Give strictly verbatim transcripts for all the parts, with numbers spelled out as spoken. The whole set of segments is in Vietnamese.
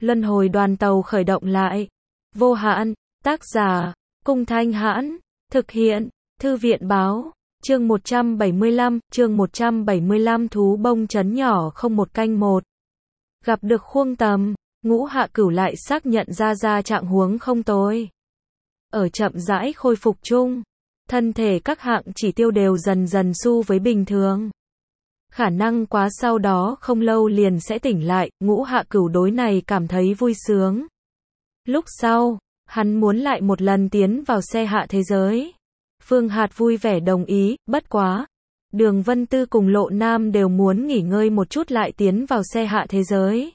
Luân hồi đoàn tàu khởi động lại. Vô hạn, tác giả, Cung Thanh Hãn, thực hiện, Thư viện báo, chương một trăm bảy mươi lăm, chương một trăm bảy mươi lăm thú bông chấn nhỏ không một canh một. Gặp được Khuông Tầm, Ngũ Hạ Cửu lại xác nhận ra ra trạng huống không tồi. Ở chậm rãi khôi phục chung, thân thể các hạng chỉ tiêu đều dần dần xu với bình thường. Khả năng quá sau đó không lâu liền sẽ tỉnh lại, Ngũ Hạ Cửu đối này cảm thấy vui sướng. Lúc sau, hắn muốn lại một lần tiến vào xe hạ thế giới. Phương Hạt vui vẻ đồng ý, bất quá. Đường Vân Tư cùng Lộ Nam đều muốn nghỉ ngơi một chút lại tiến vào xe hạ thế giới.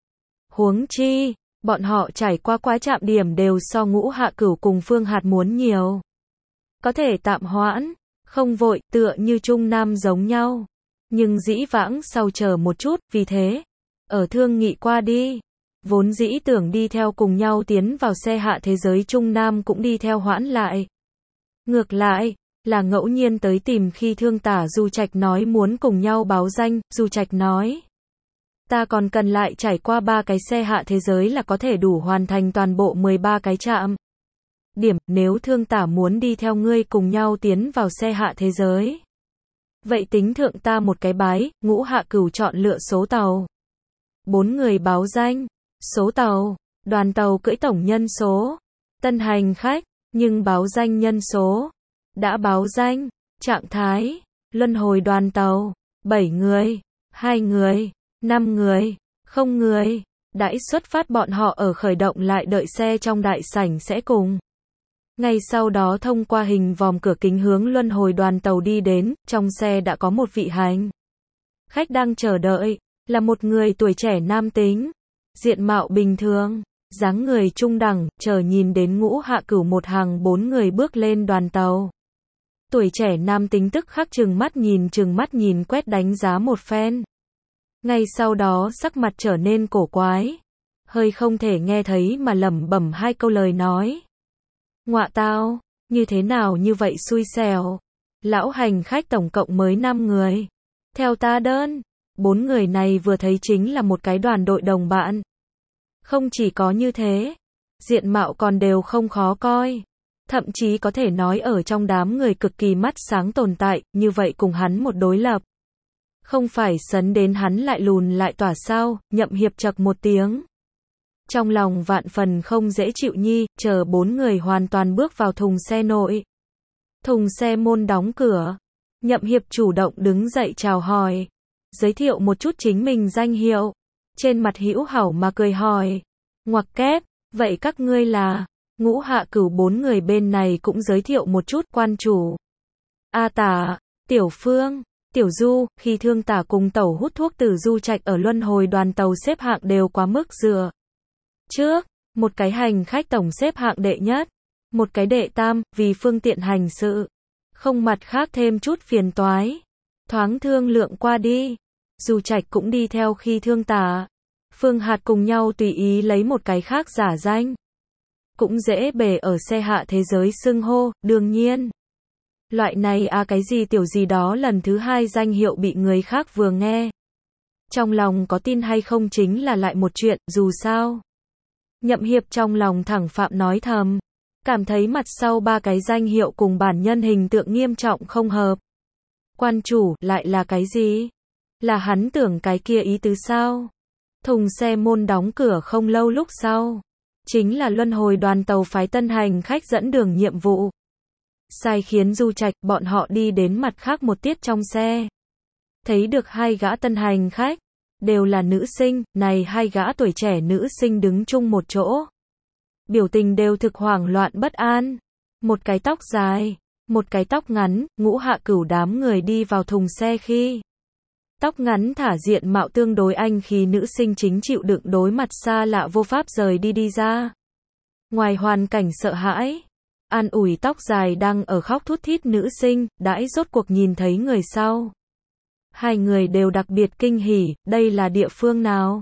Huống chi, bọn họ trải qua quá trạm điểm đều so Ngũ Hạ Cửu cùng Phương Hạt muốn nhiều. Có thể tạm hoãn, không vội, tựa như Trung Nam giống nhau. Nhưng dĩ vãng sau chờ một chút, vì thế, ở thương nghị qua đi. Vốn dĩ tưởng đi theo cùng nhau tiến vào xe hạ thế giới Trung Nam cũng đi theo hoãn lại. Ngược lại, là ngẫu nhiên tới tìm khi Thương Tả Du Trạch nói muốn cùng nhau báo danh, Du Trạch nói. Ta còn cần lại trải qua ba cái xe hạ thế giới là có thể đủ hoàn thành toàn bộ mười ba cái trạm. Điểm, nếu Thương Tả muốn đi theo ngươi cùng nhau tiến vào xe hạ thế giới. Vậy tính thượng ta một cái bái, Ngũ Hạ Cửu chọn lựa số tàu. Bốn người báo danh, số tàu, đoàn tàu cưỡi tổng nhân số, tân hành khách, nhưng báo danh nhân số. Đã báo danh, trạng thái, luân hồi đoàn tàu, bảy người, hai người, năm người, không người. Đãi xuất phát bọn họ ở khởi động lại đợi xe trong đại sảnh sẽ cùng. Ngay sau đó thông qua hình vòm cửa kính hướng luân hồi đoàn tàu đi đến, trong xe đã có một vị hành khách đang chờ đợi, là một người tuổi trẻ nam tính, diện mạo bình thường, dáng người trung đẳng, chờ nhìn đến Ngũ Hạ Cửu một hàng bốn người bước lên đoàn tàu. Tuổi trẻ nam tính tức khắc trừng mắt nhìn trừng mắt nhìn quét đánh giá một phen. Ngay sau đó sắc mặt trở nên cổ quái, hơi không thể nghe thấy mà lẩm bẩm hai câu lời nói. Ngọa tao, như thế nào như vậy xui xẻo. Lão hành khách tổng cộng mới năm người. Theo ta đơn, bốn người này vừa thấy chính là một cái đoàn đội đồng bạn. Không chỉ có như thế, diện mạo còn đều không khó coi. Thậm chí có thể nói ở trong đám người cực kỳ mắt sáng tồn tại, như vậy cùng hắn một đối lập. Không phải sấn đến hắn lại lùn lại tỏa sao, Nhậm Hiệp chậc một tiếng. Trong lòng vạn phần không dễ chịu nhi, chờ bốn người hoàn toàn bước vào thùng xe nội. Thùng xe môn đóng cửa. Nhậm Hiệp chủ động đứng dậy chào hỏi. Giới thiệu một chút chính mình danh hiệu. Trên mặt hữu hảo mà cười hỏi. Ngoặc kép, vậy các ngươi là? Ngũ Hạ Cửu bốn người bên này cũng giới thiệu một chút quan chủ. A Tả, Tiểu Phương, Tiểu Du, khi Thương Tả cùng tẩu hút thuốc từ Du Trạch ở luân hồi đoàn tàu xếp hạng đều quá mức dựa. Trước, một cái hành khách tổng xếp hạng đệ nhất, một cái đệ tam, vì phương tiện hành sự. Không mặt khác thêm chút phiền toái. Thoáng thương lượng qua đi. Du Trạch cũng đi theo khi Thương Tả. Phương Hạt cùng nhau tùy ý lấy một cái khác giả danh. Cũng dễ bề ở xe hạ thế giới xưng hô, đương nhiên. Loại này à cái gì tiểu gì đó lần thứ hai danh hiệu bị người khác vừa nghe. Trong lòng có tin hay không chính là lại một chuyện, dù sao. Nhậm Hiệp trong lòng thẳng phạm nói thầm. Cảm thấy mặt sau ba cái danh hiệu cùng bản nhân hình tượng nghiêm trọng không hợp. Quan chủ, lại là cái gì? Là hắn tưởng cái kia ý tứ sao? Thùng xe môn đóng cửa không lâu lúc sau. Chính là luân hồi đoàn tàu phái tân hành khách dẫn đường nhiệm vụ. Sai khiến Du Trạch, bọn họ đi đến mặt khác một tiết trong xe. Thấy được hai gã tân hành khách. Đều là nữ sinh, này hai gã tuổi trẻ nữ sinh đứng chung một chỗ. Biểu tình đều thực hoảng loạn bất an. Một cái tóc dài, một cái tóc ngắn, Ngũ Hạ Cửu đám người đi vào thùng xe khi. Tóc ngắn thả diện mạo tương đối anh khi nữ sinh chính chịu đựng đối mặt xa lạ vô pháp rời đi đi ra. Ngoài hoàn cảnh sợ hãi, an ủi tóc dài đang ở khóc thút thít nữ sinh, đãi rốt cuộc nhìn thấy người sau. Hai người đều đặc biệt kinh hỉ, đây là địa phương nào?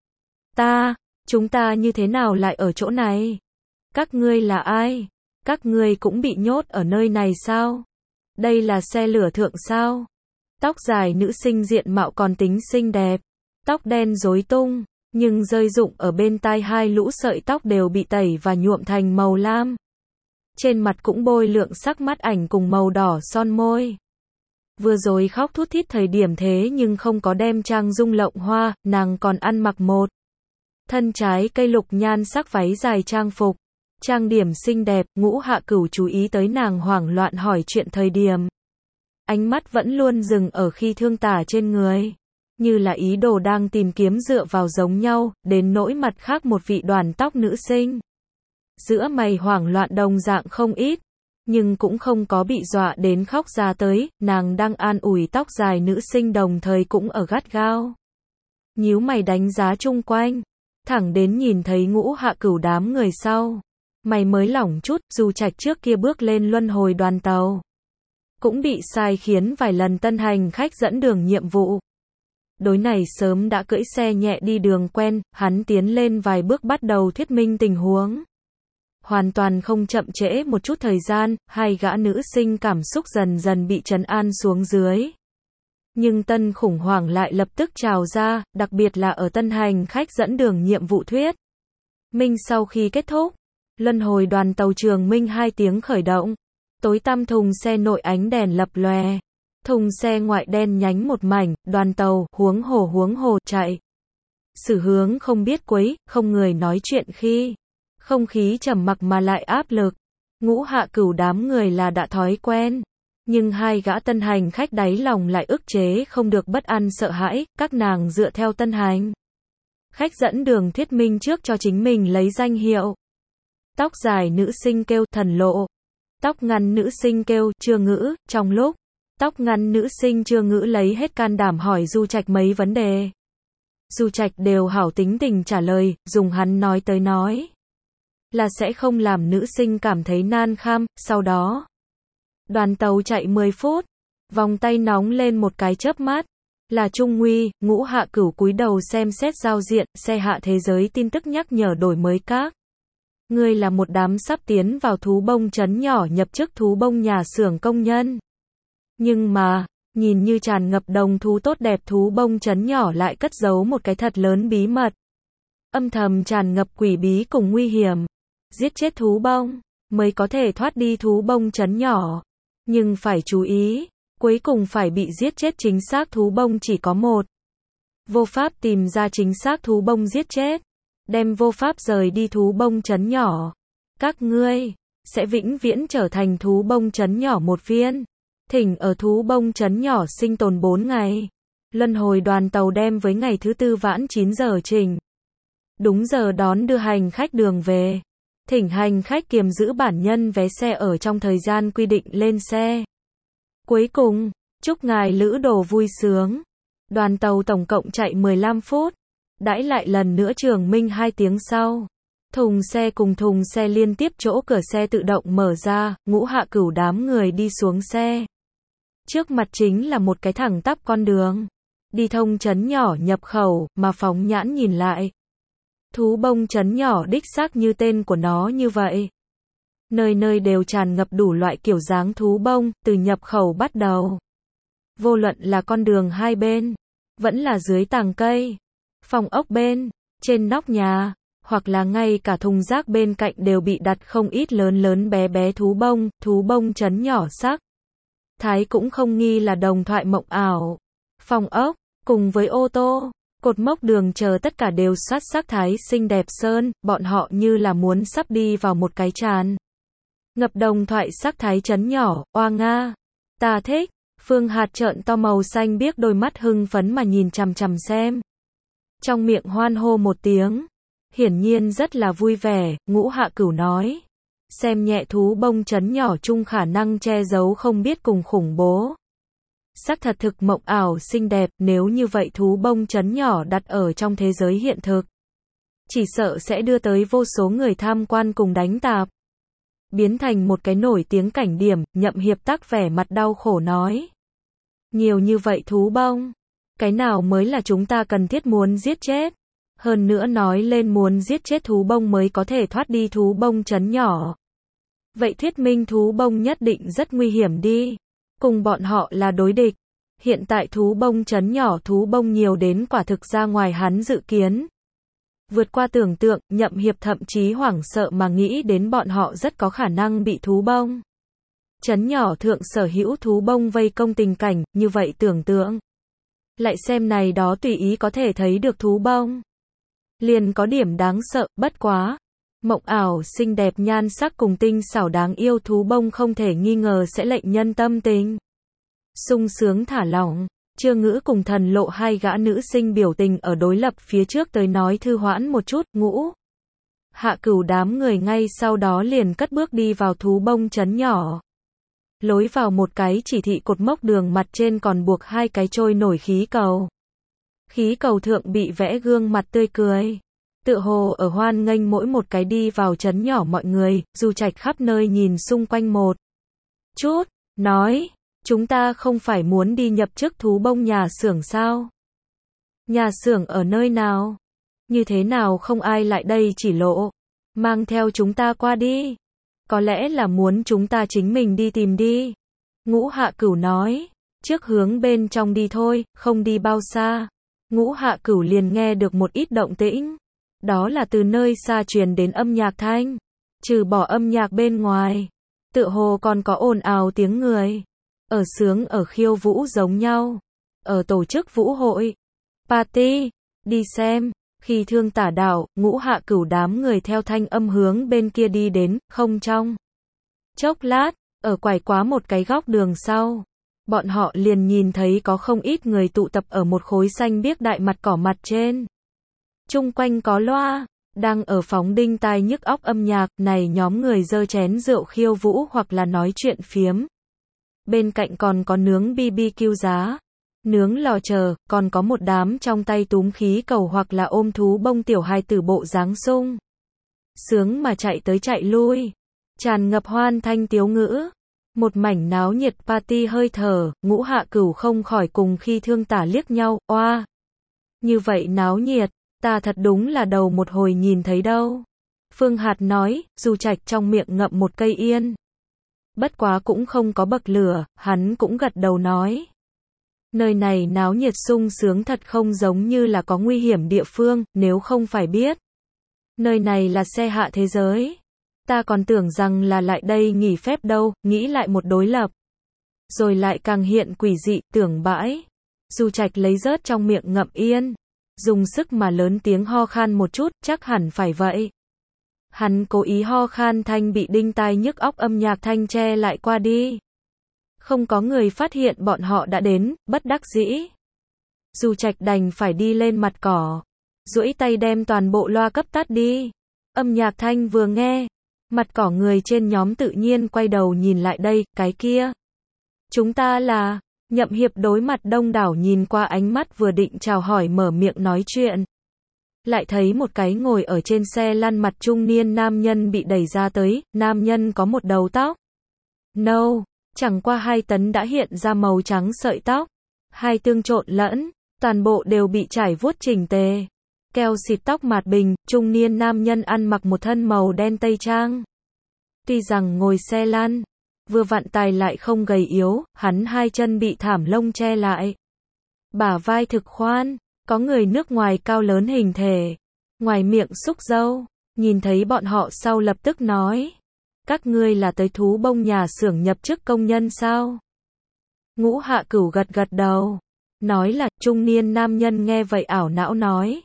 Ta, chúng ta như thế nào lại ở chỗ này? Các ngươi là ai? Các ngươi cũng bị nhốt ở nơi này sao? Đây là xe lửa thượng sao? Tóc dài nữ sinh diện mạo còn tính xinh đẹp, tóc đen rối tung, nhưng rơi rụng ở bên tai hai lũ sợi tóc đều bị tẩy và nhuộm thành màu lam. Trên mặt cũng bôi lượng sắc mắt ảnh cùng màu đỏ son môi. Vừa rồi khóc thút thít thời điểm thế nhưng không có đem trang dung lộng hoa, nàng còn ăn mặc một thân trái cây lục nhan sắc váy dài trang phục. Trang điểm xinh đẹp, Ngũ Hạ Cửu chú ý tới nàng hoảng loạn hỏi chuyện thời điểm. Ánh mắt vẫn luôn dừng ở khi thương tả trên người. Như là ý đồ đang tìm kiếm dựa vào giống nhau, đến nỗi mặt khác một vị đoàn tóc nữ sinh. Giữa mày hoảng loạn đồng dạng không ít, nhưng cũng không có bị dọa đến khóc ra tới, nàng đang an ủi tóc dài nữ sinh đồng thời cũng ở gắt gao. Nhíu mày đánh giá chung quanh, thẳng đến nhìn thấy Ngũ Hạ Cửu đám người sau. Mày mới lỏng chút, dù Trạch trước kia bước lên luân hồi đoàn tàu. Cũng bị sai khiến vài lần tân hành khách dẫn đường nhiệm vụ. Đối này sớm đã cưỡi xe nhẹ đi đường quen, hắn tiến lên vài bước bắt đầu thuyết minh tình huống. Hoàn toàn không chậm trễ một chút thời gian, hai gã nữ sinh cảm xúc dần dần bị trấn an xuống dưới. Nhưng tân khủng hoảng lại lập tức trào ra, đặc biệt là ở tân hành khách dẫn đường nhiệm vụ thuyết minh sau khi kết thúc. Luân hồi đoàn tàu Trường Minh hai tiếng khởi động. Tối tăm thùng xe nội ánh đèn lập lòe. Thùng xe ngoại đen nhánh một mảnh, đoàn tàu, huống hồ huống hồ, chạy. Xử hướng không biết quấy, không người nói chuyện khi. Không khí trầm mặc mà lại áp lực. Ngũ Hạ Cửu đám người là đã thói quen. Nhưng hai gã tân hành khách đáy lòng lại ức chế không được bất an sợ hãi, các nàng dựa theo tân hành. Khách dẫn đường thuyết minh trước cho chính mình lấy danh hiệu. Tóc dài nữ sinh kêu thần lộ. Tóc ngắn nữ sinh kêu Chưa Ngữ, trong lúc tóc ngắn nữ sinh Chưa Ngữ lấy hết can đảm hỏi Du Trạch mấy vấn đề. Du Trạch đều hảo tính tình trả lời, dùng hắn nói tới nói. Là sẽ không làm nữ sinh cảm thấy nan kham, sau đó. Đoàn tàu chạy mười phút. Vòng tay nóng lên một cái chớp mắt. Là Trung Nguy, Ngũ Hạ Cửu cúi đầu xem xét giao diện, xe hạ thế giới tin tức nhắc nhở đổi mới các. Ngươi là một đám sắp tiến vào thú bông trấn nhỏ nhập chức thú bông nhà xưởng công nhân. Nhưng mà, nhìn như tràn ngập đồng thú tốt đẹp thú bông trấn nhỏ lại cất giấu một cái thật lớn bí mật. Âm thầm tràn ngập quỷ bí cùng nguy hiểm. Giết chết thú bông, mới có thể thoát đi thú bông trấn nhỏ. Nhưng phải chú ý, cuối cùng phải bị giết chết chính xác thú bông chỉ có một. Vô pháp tìm ra chính xác thú bông giết chết. Đem vô pháp rời đi thú bông trấn nhỏ. Các ngươi sẽ vĩnh viễn trở thành thú bông trấn nhỏ một viên. Thỉnh ở thú bông trấn nhỏ sinh tồn bốn ngày. Luân hồi đoàn tàu đem với ngày thứ tư vãn chín giờ trình. Đúng giờ đón đưa hành khách đường về. Thỉnh hành khách kiềm giữ bản nhân vé xe ở trong thời gian quy định lên xe. Cuối cùng, chúc ngài lữ đồ vui sướng. Đoàn tàu tổng cộng chạy mười lăm phút. Đãi lại lần nữa Trường Minh hai tiếng sau. Thùng xe cùng thùng xe liên tiếp chỗ cửa xe tự động mở ra, Ngũ Hạ Cửu đám người đi xuống xe. Trước mặt chính là một cái thẳng tắp con đường. Đi thông trấn nhỏ nhập khẩu, mà phóng nhãn nhìn lại. Thú bông trấn nhỏ đích xác như tên của nó như vậy. Nơi nơi đều tràn ngập đủ loại kiểu dáng thú bông, từ nhập khẩu bắt đầu. Vô luận là con đường hai bên, vẫn là dưới tàng cây. Phòng ốc bên, trên nóc nhà, hoặc là ngay cả thùng rác bên cạnh đều bị đặt không ít lớn lớn bé bé thú bông, thú bông trấn nhỏ sắc. Thái cũng không nghi là đồng thoại mộng ảo. Phòng ốc, cùng với ô tô, cột mốc đường chờ tất cả đều xuất sắc thái xinh đẹp sơn, bọn họ như là muốn sắp đi vào một cái tràn. Ngập đồng thoại sắc thái trấn nhỏ, oa nga. Ta thích, Phương Hạt trợn to màu xanh biếc đôi mắt hưng phấn mà nhìn chằm chằm xem. Trong miệng hoan hô một tiếng. Hiển nhiên rất là vui vẻ, Ngũ Hạ Cửu nói. Xem nhẹ thú bông trấn nhỏ chung khả năng che giấu không biết cùng khủng bố. Sắc thật thực mộng ảo xinh đẹp, nếu như vậy thú bông trấn nhỏ đặt ở trong thế giới hiện thực. Chỉ sợ sẽ đưa tới vô số người tham quan cùng đánh tạp. Biến thành một cái nổi tiếng cảnh điểm, Nhậm Hiệp Tắc vẻ mặt đau khổ nói. Nhiều như vậy thú bông. Cái nào mới là chúng ta cần thiết muốn giết chết. Hơn nữa nói lên muốn giết chết thú bông mới có thể thoát đi thú bông trấn nhỏ. Vậy thuyết minh thú bông nhất định rất nguy hiểm đi. Cùng bọn họ là đối địch. Hiện tại thú bông trấn nhỏ thú bông nhiều đến quả thực ra ngoài hắn dự kiến. Vượt qua tưởng tượng, Nhậm Hiệp thậm chí hoảng sợ mà nghĩ đến bọn họ rất có khả năng bị thú bông trấn nhỏ thượng sở hữu thú bông vây công tình cảnh, như vậy tưởng tượng. Lại xem này đó tùy ý có thể thấy được thú bông. Liền có điểm đáng sợ, bất quá. Mộng ảo, xinh đẹp nhan sắc cùng tinh xảo đáng yêu thú bông không thể nghi ngờ sẽ lệnh nhân tâm tình sung sướng thả lỏng. Trương Ngữ cùng Thần Lộ hai gã nữ sinh biểu tình ở đối lập phía trước tới nói thư hoãn một chút, Ngũ Hạ Cửu đám người ngay sau đó liền cất bước đi vào thú bông trấn nhỏ. Lối vào một cái chỉ thị cột mốc đường mặt trên còn buộc hai cái trôi nổi khí cầu. Khí cầu thượng bị vẽ gương mặt tươi cười. Tựa hồ ở hoan nghênh mỗi một cái đi vào trấn nhỏ mọi người, Du Trạch khắp nơi nhìn xung quanh một chút, nói, chúng ta không phải muốn đi nhập chức thú bông nhà xưởng sao? Nhà xưởng ở nơi nào? Như thế nào không ai lại đây chỉ lộ? Mang theo chúng ta qua đi. Có lẽ là muốn chúng ta chính mình đi tìm đi. Ngũ Hạ Cửu nói, trước hướng bên trong đi thôi, không đi bao xa. Ngũ Hạ Cửu liền nghe được một ít động tĩnh. Đó là từ nơi xa truyền đến âm nhạc thanh. Trừ bỏ âm nhạc bên ngoài, tựa hồ còn có ồn ào tiếng người. Ở sướng ở khiêu vũ giống nhau. Ở tổ chức vũ hội. Party. Đi xem. Khi Thương Tả Đạo, Ngũ Hạ Cửu đám người theo thanh âm hướng bên kia đi đến, không trong chốc lát, ở quải quá một cái góc đường sau. Bọn họ liền nhìn thấy có không ít người tụ tập ở một khối xanh biếc đại mặt cỏ mặt trên. Chung quanh có loa, đang ở phóng đinh tai nhức óc âm nhạc, này nhóm người giơ chén rượu khiêu vũ hoặc là nói chuyện phiếm. Bên cạnh còn có nướng bi bi kiu giá, nướng lò chờ, còn có một đám trong tay túm khí cầu hoặc là ôm thú bông tiểu hài tử bộ dáng sung sướng mà chạy tới chạy lui, tràn ngập hoan thanh tiếu ngữ. Một mảnh náo nhiệt party hơi thở, Ngũ Hạ Cửu không khỏi cùng Khi Thương Tả liếc nhau, oa. Như vậy náo nhiệt, ta thật đúng là đầu một hồi nhìn thấy đâu. Phương Hạt nói, Du Trạch trong miệng ngậm một cây yên. Bất quá cũng không có bậc lửa, hắn cũng gật đầu nói. Nơi này náo nhiệt sung sướng thật không giống như là có nguy hiểm địa phương, nếu không phải biết. Nơi này là xe hạ thế giới. Ta còn tưởng rằng là lại đây nghỉ phép đâu, nghĩ lại một đối lập. Rồi lại càng hiện quỷ dị, tưởng bãi. Du Trạch lấy rớt trong miệng ngậm yên. Dùng sức mà lớn tiếng ho khan một chút, chắc hẳn phải vậy. Hắn cố ý ho khan thanh bị đinh tai nhức óc âm nhạc thanh che lại qua đi. Không có người phát hiện bọn họ đã đến, bất đắc dĩ. Du Trạch đành phải đi lên mặt cỏ. Duỗi tay đem toàn bộ loa cấp tắt đi. Âm nhạc thanh vừa nghe. Mặt cỏ người trên nhóm tự nhiên quay đầu nhìn lại đây, cái kia. Chúng ta là, Nhậm Hiệp đối mặt đông đảo nhìn qua ánh mắt vừa định chào hỏi mở miệng nói chuyện. Lại thấy một cái ngồi ở trên xe lăn mặt trung niên nam nhân bị đẩy ra tới, nam nhân có một đầu tóc nâu, chẳng qua hai tấn đã hiện ra màu trắng sợi tóc. Hai tương trộn lẫn, toàn bộ đều bị trải vuốt chỉnh tề. Keo xịt tóc mạt bình, trung niên nam nhân ăn mặc một thân màu đen tây trang. Tuy rằng ngồi xe lăn, vừa vặn tài lại không gầy yếu, hắn hai chân bị thảm lông che lại. Bả vai thực khoan, có người nước ngoài cao lớn hình thể. Ngoài miệng xúc dâu, nhìn thấy bọn họ sau lập tức nói. Các ngươi là tới thú bông nhà xưởng nhập chức công nhân sao? Ngũ Hạ Cửu gật gật đầu. Nói là, trung niên nam nhân nghe vậy ảo não nói.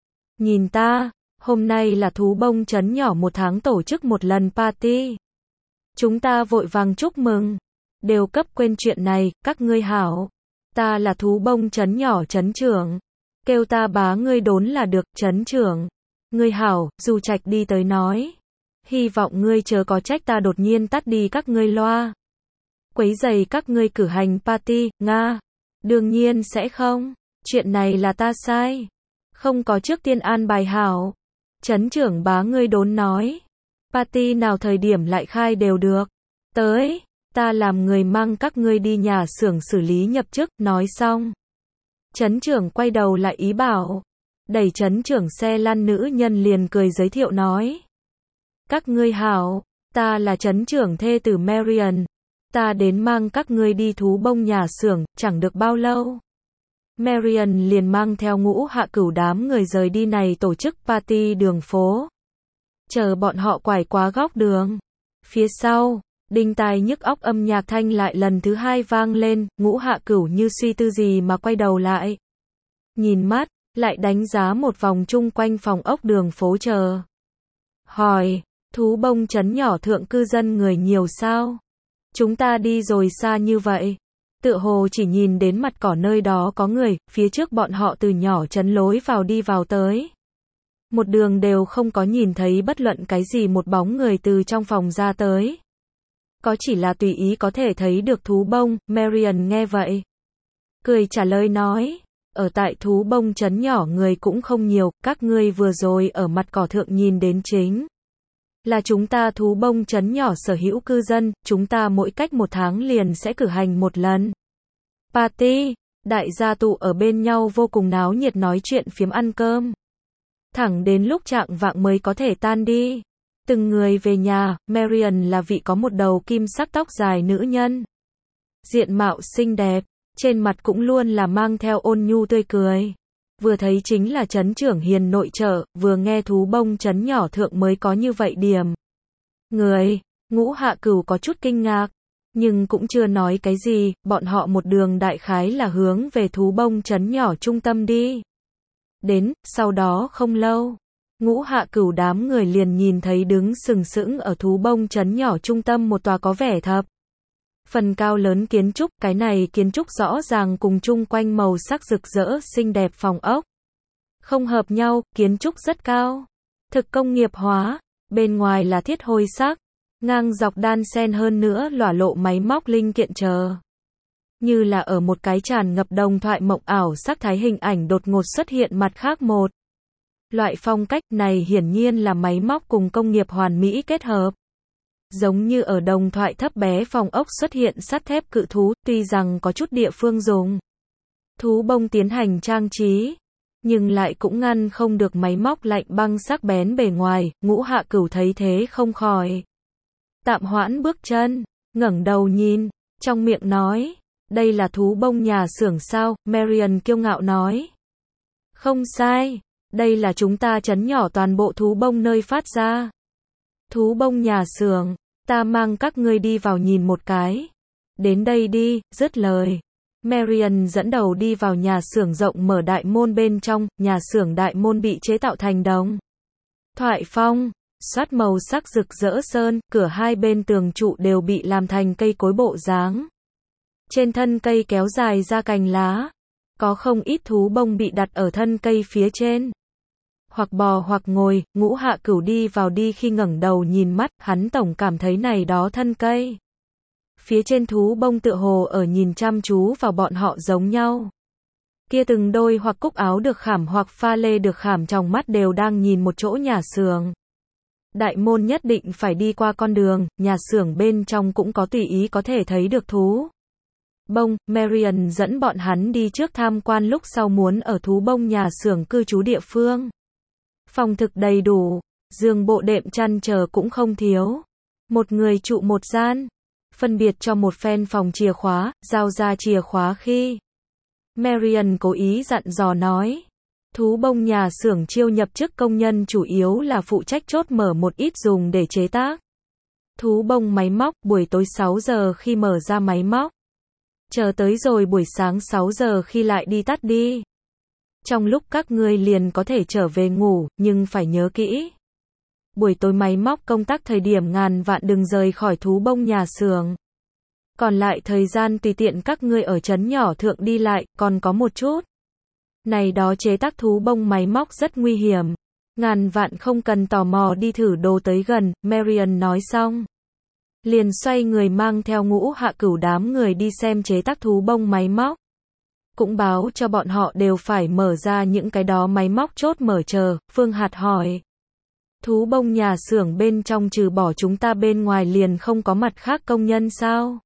Nhìn ta, hôm nay là thú bông trấn nhỏ một tháng tổ chức một lần party. Chúng ta vội vàng chúc mừng. Đều cấp quên chuyện này, các ngươi hảo. Ta là thú bông trấn nhỏ trấn trưởng. Kêu ta bá ngươi đốn là được, trấn trưởng. Ngươi hảo, Du Trạch đi tới nói. Hy vọng ngươi chớ có trách ta đột nhiên tắt đi các ngươi loa. Quấy rầy các ngươi cử hành party, Nga. Đương nhiên sẽ không. Chuyện này là ta sai. Không có trước tiên an bài hảo. Trấn trưởng bá ngươi đốn nói. Party nào thời điểm lại khai đều được. Tới, ta làm người mang các ngươi đi nhà xưởng xử lý nhập chức, nói xong. Trấn trưởng quay đầu lại ý bảo. Đẩy trấn trưởng xe lăn nữ nhân liền cười giới thiệu nói. Các ngươi hảo, ta là trấn trưởng thê tử Marian. Ta đến mang các ngươi đi thú bông nhà xưởng, chẳng được bao lâu. Marian liền mang theo Ngũ Hạ Cửu đám người rời đi này tổ chức party đường phố. Chờ bọn họ quải qua góc đường. Phía sau, đinh tai nhức óc âm nhạc thanh lại lần thứ hai vang lên, Ngũ Hạ Cửu như suy tư gì mà quay đầu lại. Nhìn mắt, lại đánh giá một vòng chung quanh phòng ốc đường phố chờ. Hỏi, thú bông trấn nhỏ thượng cư dân người nhiều sao? Chúng ta đi rồi xa như vậy. Tựa hồ chỉ nhìn đến mặt cỏ nơi đó có người, phía trước bọn họ từ nhỏ trấn lối vào đi vào tới. Một đường đều không có nhìn thấy bất luận cái gì một bóng người từ trong phòng ra tới. Có chỉ là tùy ý có thể thấy được thú bông, Marian nghe vậy. Cười trả lời nói, ở tại thú bông trấn nhỏ người cũng không nhiều, các ngươi vừa rồi ở mặt cỏ thượng nhìn đến chính là chúng ta thú bông trấn nhỏ sở hữu cư dân, chúng ta mỗi cách một tháng liền sẽ cử hành một lần party, đại gia tụ ở bên nhau vô cùng náo nhiệt nói chuyện phiếm ăn cơm. Thẳng đến lúc trạng vạng mới có thể tan đi. Từng người về nhà, Marian là vị có một đầu kim sắc tóc dài nữ nhân. Diện mạo xinh đẹp, trên mặt cũng luôn là mang theo ôn nhu tươi cười. Vừa thấy chính là trấn trưởng hiền nội trợ, vừa nghe thú bông trấn nhỏ thượng mới có như vậy điểm. Người, Ngũ Hạ Cửu có chút kinh ngạc, nhưng cũng chưa nói cái gì, bọn họ một đường đại khái là hướng về thú bông trấn nhỏ trung tâm đi. Đến, sau đó không lâu, Ngũ Hạ Cửu đám người liền nhìn thấy đứng sừng sững ở thú bông trấn nhỏ trung tâm một tòa có vẻ thập phần cao lớn kiến trúc, cái này kiến trúc rõ ràng cùng chung quanh màu sắc rực rỡ xinh đẹp phòng ốc không hợp nhau, kiến trúc rất cao, thực công nghiệp hóa, bên ngoài là thiết hôi sắc, ngang dọc đan xen hơn nữa lỏa lộ máy móc linh kiện chờ. Như là ở một cái tràn ngập đồng thoại mộng ảo sắc thái hình ảnh đột ngột xuất hiện mặt khác một. Loại phong cách này hiển nhiên là máy móc cùng công nghiệp hoàn mỹ kết hợp. Giống như ở đồng thoại thấp bé phòng ốc xuất hiện sắt thép cự thú, tuy rằng có chút địa phương dùng thú bông tiến hành trang trí, nhưng lại cũng ngăn không được máy móc lạnh băng sắc bén bề ngoài. Ngũ Hạ Cửu thấy thế không khỏi tạm hoãn bước chân, ngẩng đầu nhìn, trong miệng nói, đây là thú bông nhà xưởng sao? Marian kiêu ngạo nói. Không sai, đây là chúng ta trấn nhỏ toàn bộ thú bông nơi phát ra. Thú bông nhà xưởng, ta mang các ngươi đi vào nhìn một cái. Đến đây đi, dứt lời. Marian dẫn đầu đi vào nhà xưởng rộng mở đại môn bên trong, nhà xưởng đại môn bị chế tạo thành đồng thoại phong, xoát màu sắc rực rỡ sơn, cửa hai bên tường trụ đều bị làm thành cây cối bộ dáng. Trên thân cây kéo dài ra cành lá, có không ít thú bông bị đặt ở thân cây phía trên. Hoặc bò hoặc ngồi, Ngũ Hạ Cửu đi vào đi khi ngẩng đầu nhìn mắt, hắn tổng cảm thấy này đó thân cây. Phía trên thú bông tựa hồ ở nhìn chăm chú vào bọn họ giống nhau. Kia từng đôi hoặc cúc áo được khảm hoặc pha lê được khảm trong mắt đều đang nhìn một chỗ nhà xưởng. Đại môn nhất định phải đi qua con đường, nhà xưởng bên trong cũng có tùy ý có thể thấy được thú bông. Marian dẫn bọn hắn đi trước tham quan lúc sau muốn ở thú bông nhà xưởng cư trú địa phương. Phòng thực đầy đủ, giường bộ đệm chăn chờ cũng không thiếu. Một người trụ một gian, phân biệt cho một phen phòng chìa khóa, giao ra chìa khóa khi. Marian cố ý dặn dò nói, thú bông nhà xưởng chiêu nhập chức công nhân chủ yếu là phụ trách chốt mở một ít dùng để chế tác thú bông máy móc, buổi tối sáu giờ khi mở ra máy móc, chờ tới rồi buổi sáng sáu giờ khi lại đi tắt đi. Trong lúc các ngươi liền có thể trở về ngủ, nhưng phải nhớ kỹ. Buổi tối máy móc công tác thời điểm ngàn vạn đừng rời khỏi thú bông nhà xưởng. Còn lại thời gian tùy tiện các ngươi ở trấn nhỏ thượng đi lại, còn có một chút. Này đó chế tác thú bông máy móc rất nguy hiểm. Ngàn vạn không cần tò mò đi thử đồ tới gần, Marian nói xong. Liền xoay người mang theo Ngũ Hạ Cửu đám người đi xem chế tác thú bông máy móc. Cũng báo cho bọn họ đều phải mở ra những cái đó máy móc chốt mở chờ. Phương Hạt hỏi. Thú bông nhà xưởng bên trong trừ bỏ chúng ta bên ngoài liền không có mặt khác công nhân sao?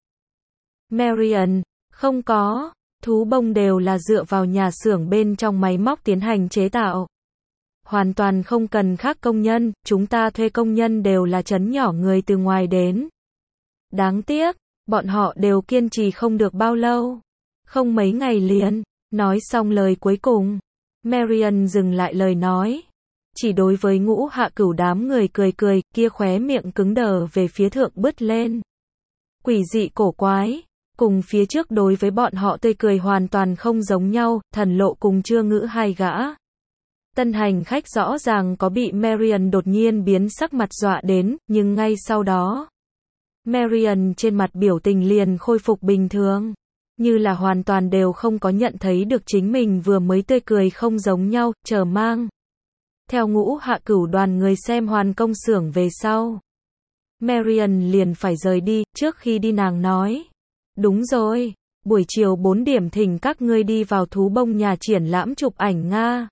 Marian, không có, thú bông đều là dựa vào nhà xưởng bên trong máy móc tiến hành chế tạo. Hoàn toàn không cần khác công nhân, chúng ta thuê công nhân đều là trấn nhỏ người từ ngoài đến. Đáng tiếc, bọn họ đều kiên trì không được bao lâu. Không mấy ngày liền, Nói xong lời cuối cùng, Marian dừng lại lời nói. Chỉ đối với Ngũ Hạ Cửu đám người cười cười, kia khóe miệng cứng đờ về phía thượng bứt lên. Quỷ dị cổ quái, cùng phía trước đối với bọn họ tươi cười hoàn toàn không giống nhau, Thần Lộ cùng Chưa Ngữ hai gã. Tân hành khách rõ ràng có bị Marian đột nhiên biến sắc mặt dọa đến, nhưng ngay sau đó, Marian trên mặt biểu tình liền khôi phục bình thường, như là hoàn toàn đều không có nhận thấy được chính mình vừa mới tươi cười không giống nhau, chờ mang. Theo Ngũ Hạ Cửu đoàn người xem hoàn công xưởng về sau, Marian liền phải rời đi, trước khi đi nàng nói. Đúng rồi, buổi chiều bốn điểm thỉnh các ngươi đi vào thú bông nhà triển lãm chụp ảnh Nga.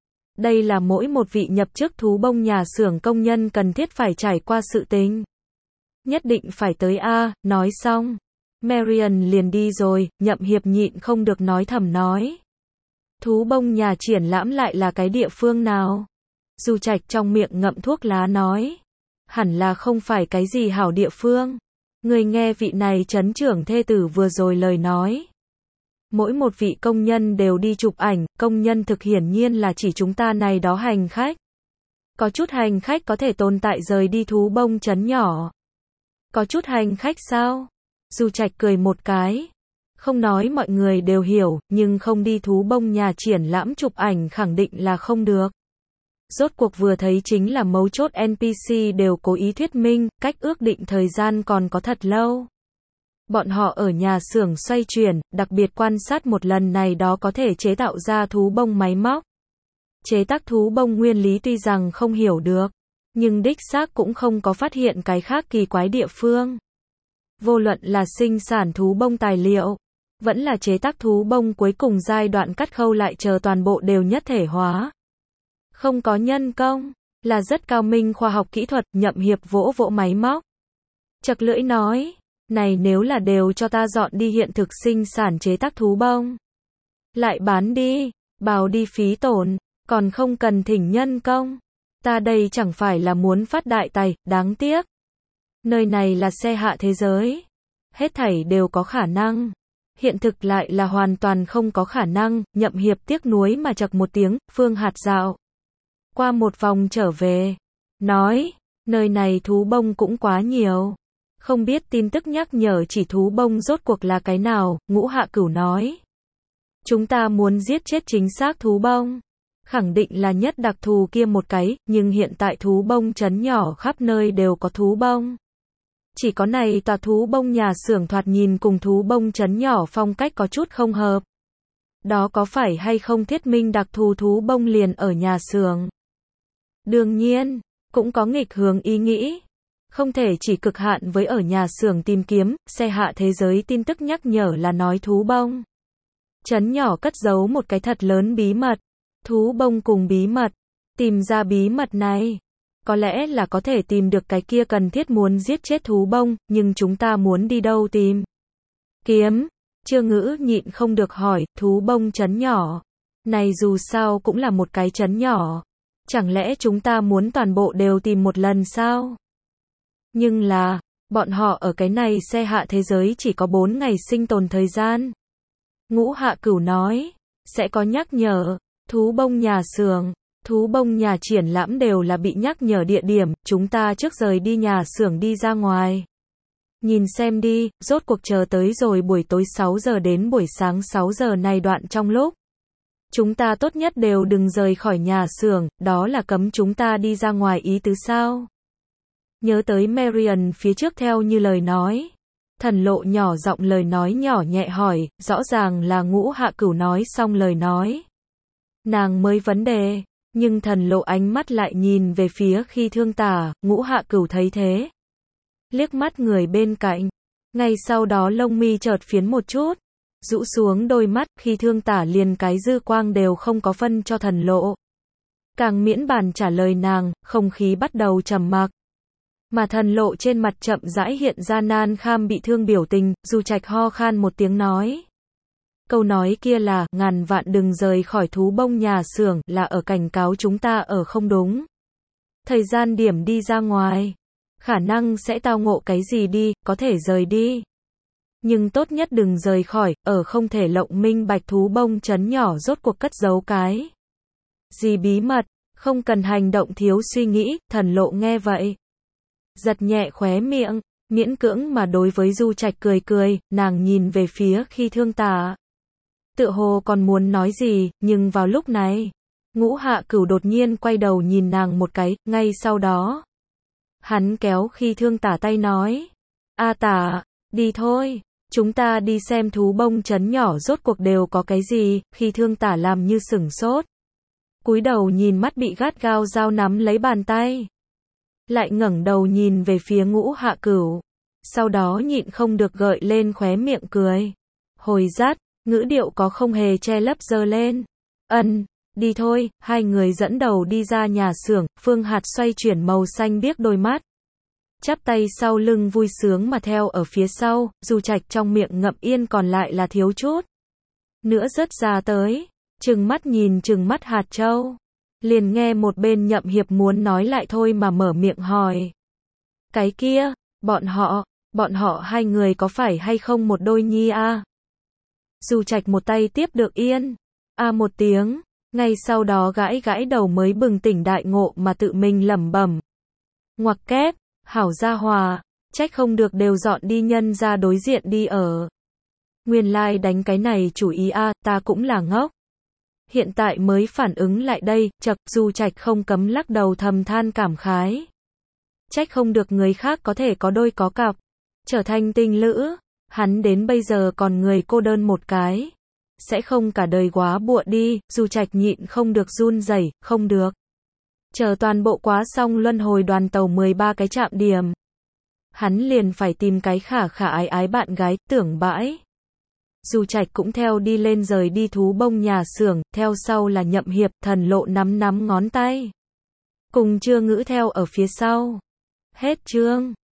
Đây là mỗi một vị nhập chức thú bông nhà xưởng công nhân cần thiết phải trải qua sự tình. Nhất định phải tới A, nói xong. Marian liền đi rồi, Nhậm Hiệp nhịn không được nói thầm nói. Thú bông nhà triển lãm lại là cái địa phương nào? Du Trạch trong miệng ngậm thuốc lá nói. Hẳn là không phải cái gì hảo địa phương. Người nghe vị này trấn trưởng thê tử vừa rồi lời nói. Mỗi một vị công nhân đều đi chụp ảnh, công nhân thực hiển nhiên là chỉ chúng ta này đó hành khách. Có chút hành khách có thể tồn tại rời đi thú bông trấn nhỏ. Có chút hành khách sao? Du Trạch cười một cái. Không nói mọi người đều hiểu, nhưng không đi thú bông nhà triển lãm chụp ảnh khẳng định là không được. Rốt cuộc vừa thấy chính là mấu chốt en pê xê đều cố ý thuyết minh, cách ước định thời gian còn có thật lâu. Bọn họ ở nhà xưởng xoay chuyển, đặc biệt quan sát một lần này đó có thể chế tạo ra thú bông máy móc. Chế tác thú bông nguyên lý tuy rằng không hiểu được, nhưng đích xác cũng không có phát hiện cái khác kỳ quái địa phương. Vô luận là sinh sản thú bông tài liệu, vẫn là chế tác thú bông cuối cùng giai đoạn cắt khâu lại chờ toàn bộ đều nhất thể hóa. Không có nhân công, là rất cao minh khoa học kỹ thuật, Nhậm Hiệp vỗ vỗ máy móc. Chật lưỡi nói, này nếu là đều cho ta dọn đi hiện thực sinh sản chế tác thú bông. Lại bán đi, bào đi phí tổn, còn không cần thỉnh nhân công. Ta đây chẳng phải là muốn phát đại tài, đáng tiếc. Nơi này là xe hạ thế giới. Hết thảy đều có khả năng. Hiện thực lại là hoàn toàn không có khả năng, Nhậm Hiệp tiếc nuối mà chật một tiếng, Phương Hạt dạo. Qua một vòng trở về, nói, nơi này thú bông cũng quá nhiều. Không biết tin tức nhắc nhở chỉ thú bông rốt cuộc là cái nào, Ngũ Hạ Cửu nói. Chúng ta muốn giết chết chính xác thú bông. Khẳng định là nhất đặc thù kia một cái, nhưng hiện tại thú bông trấn nhỏ khắp nơi đều có thú bông. Chỉ có này tòa thú bông nhà xưởng thoạt nhìn cùng thú bông trấn nhỏ phong cách có chút không hợp. Đó có phải hay không thuyết minh đặc thù thú bông liền ở nhà xưởng? Đương nhiên, cũng có nghịch hướng ý nghĩ. Không thể chỉ cực hạn với ở nhà xưởng tìm kiếm, xe hạ thế giới tin tức nhắc nhở là nói thú bông trấn nhỏ cất giấu một cái thật lớn bí mật. Thú bông cùng bí mật. Tìm ra bí mật này. Có lẽ là có thể tìm được cái kia cần thiết muốn giết chết thú bông, nhưng chúng ta muốn đi đâu tìm? Kiếm. Chưa Ngữ nhịn không được hỏi, thú bông trấn nhỏ. Này dù sao cũng là một cái trấn nhỏ. Chẳng lẽ chúng ta muốn toàn bộ đều tìm một lần sao? Nhưng là, bọn họ ở cái này xe hạ thế giới chỉ có bốn ngày sinh tồn thời gian. Ngũ Hạ Cửu nói, sẽ có nhắc nhở. Thú bông nhà xưởng, thú bông nhà triển lãm đều là bị nhắc nhở địa điểm, chúng ta trước rời đi nhà xưởng đi ra ngoài. Nhìn xem đi, rốt cuộc chờ tới rồi buổi tối sáu giờ đến buổi sáng sáu giờ này đoạn trong lúc. Chúng ta tốt nhất đều đừng rời khỏi nhà xưởng, đó là cấm chúng ta đi ra ngoài ý tứ sao. Nhớ tới Marian phía trước theo như lời nói. Thần Lộ nhỏ giọng lời nói nhỏ nhẹ hỏi, rõ ràng là Ngũ Hạ Cửu nói xong lời nói. Nàng mới vấn đề, nhưng Thần Lộ ánh mắt lại nhìn về phía khi Thương Tả, Ngũ Hạ Cửu thấy thế. Liếc mắt người bên cạnh, ngay sau đó lông mi chợt phiến một chút, rũ xuống đôi mắt, khi Thương Tả liền cái dư quang đều không có phân cho Thần Lộ. Càng miễn bàn trả lời nàng, không khí bắt đầu trầm mặc. Mà Thần Lộ trên mặt chậm rãi hiện ra nan kham bị thương biểu tình, Du Trạch ho khan một tiếng nói. Câu nói kia là, ngàn vạn đừng rời khỏi thú bông nhà xưởng, là ở cảnh cáo chúng ta ở không đúng. Thời gian điểm đi ra ngoài, khả năng sẽ tao ngộ cái gì đi, có thể rời đi. Nhưng tốt nhất đừng rời khỏi, ở không thể lộng minh bạch thú bông trấn nhỏ rốt cuộc cất giấu cái gì bí mật, không cần hành động thiếu suy nghĩ, Thần Lộ nghe vậy. Giật nhẹ khóe miệng, miễn cưỡng mà đối với Du Trạch cười cười, nàng nhìn về phía Khi Thương Tả. Tựa hồ còn muốn nói gì, nhưng vào lúc này, Ngũ Hạ Cửu đột nhiên quay đầu nhìn nàng một cái, ngay sau đó. Hắn kéo Khi Thương Tả tay nói, A Tả, đi thôi, chúng ta đi xem thú bông trấn nhỏ rốt cuộc đều có cái gì, Khi Thương Tả làm như sửng sốt. Cúi đầu nhìn mắt bị gắt gao dao nắm lấy bàn tay. Lại ngẩng đầu nhìn về phía Ngũ Hạ Cửu. Sau đó nhịn không được gợi lên khóe miệng cười. Hồi dắt, ngữ điệu có không hề che lấp dơ lên. Ân, đi thôi, hai người dẫn đầu đi ra nhà xưởng, Phương Hạt xoay chuyển màu xanh biếc đôi mắt. Chắp tay sau lưng vui sướng mà theo ở phía sau, Du Trạch trong miệng ngậm yên còn lại là thiếu chút nữa rớt ra tới, trừng mắt nhìn trừng mắt Hạt Châu. Liền nghe một bên Nhậm Hiệp muốn nói lại thôi mà mở miệng hỏi. Cái kia, bọn họ, bọn họ hai người có phải hay không một đôi nhi a? À? Du Trạch một tay tiếp được yên, a à một tiếng, ngay sau đó gãi gãi đầu mới bừng tỉnh đại ngộ mà tự mình lẩm bẩm. Ngoặc kép, hảo gia hòa, trách không được đều dọn đi nhân ra đối diện đi ở. Nguyên lai like đánh cái này chủ ý a, à, ta cũng là ngốc. Hiện tại mới phản ứng lại đây, chật, Du Trạch không cấm lắc đầu thầm than cảm khái. Trách không được người khác có thể có đôi có cặp, trở thành tình lữ, hắn đến bây giờ còn người cô đơn một cái. Sẽ không cả đời quá bụa đi, Du Trạch nhịn không được run rẩy, không được. Chờ toàn bộ quá xong luân hồi đoàn tàu mười ba cái trạm điểm. Hắn liền phải tìm cái khả khả ái ái bạn gái, tưởng bãi. Du Trạch cũng theo đi lên rời đi thú bông nhà xưởng, theo sau là Nhậm Hiệp, Thần Lộ nắm nắm ngón tay. Cùng Chưa Ngữ theo ở phía sau. Hết chương.